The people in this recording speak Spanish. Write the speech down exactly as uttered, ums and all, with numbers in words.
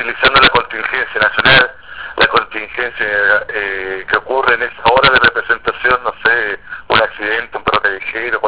utilizando la contingencia nacional, la contingencia eh, que ocurre en esa hora de representación, no sé, un accidente, un perro callejero,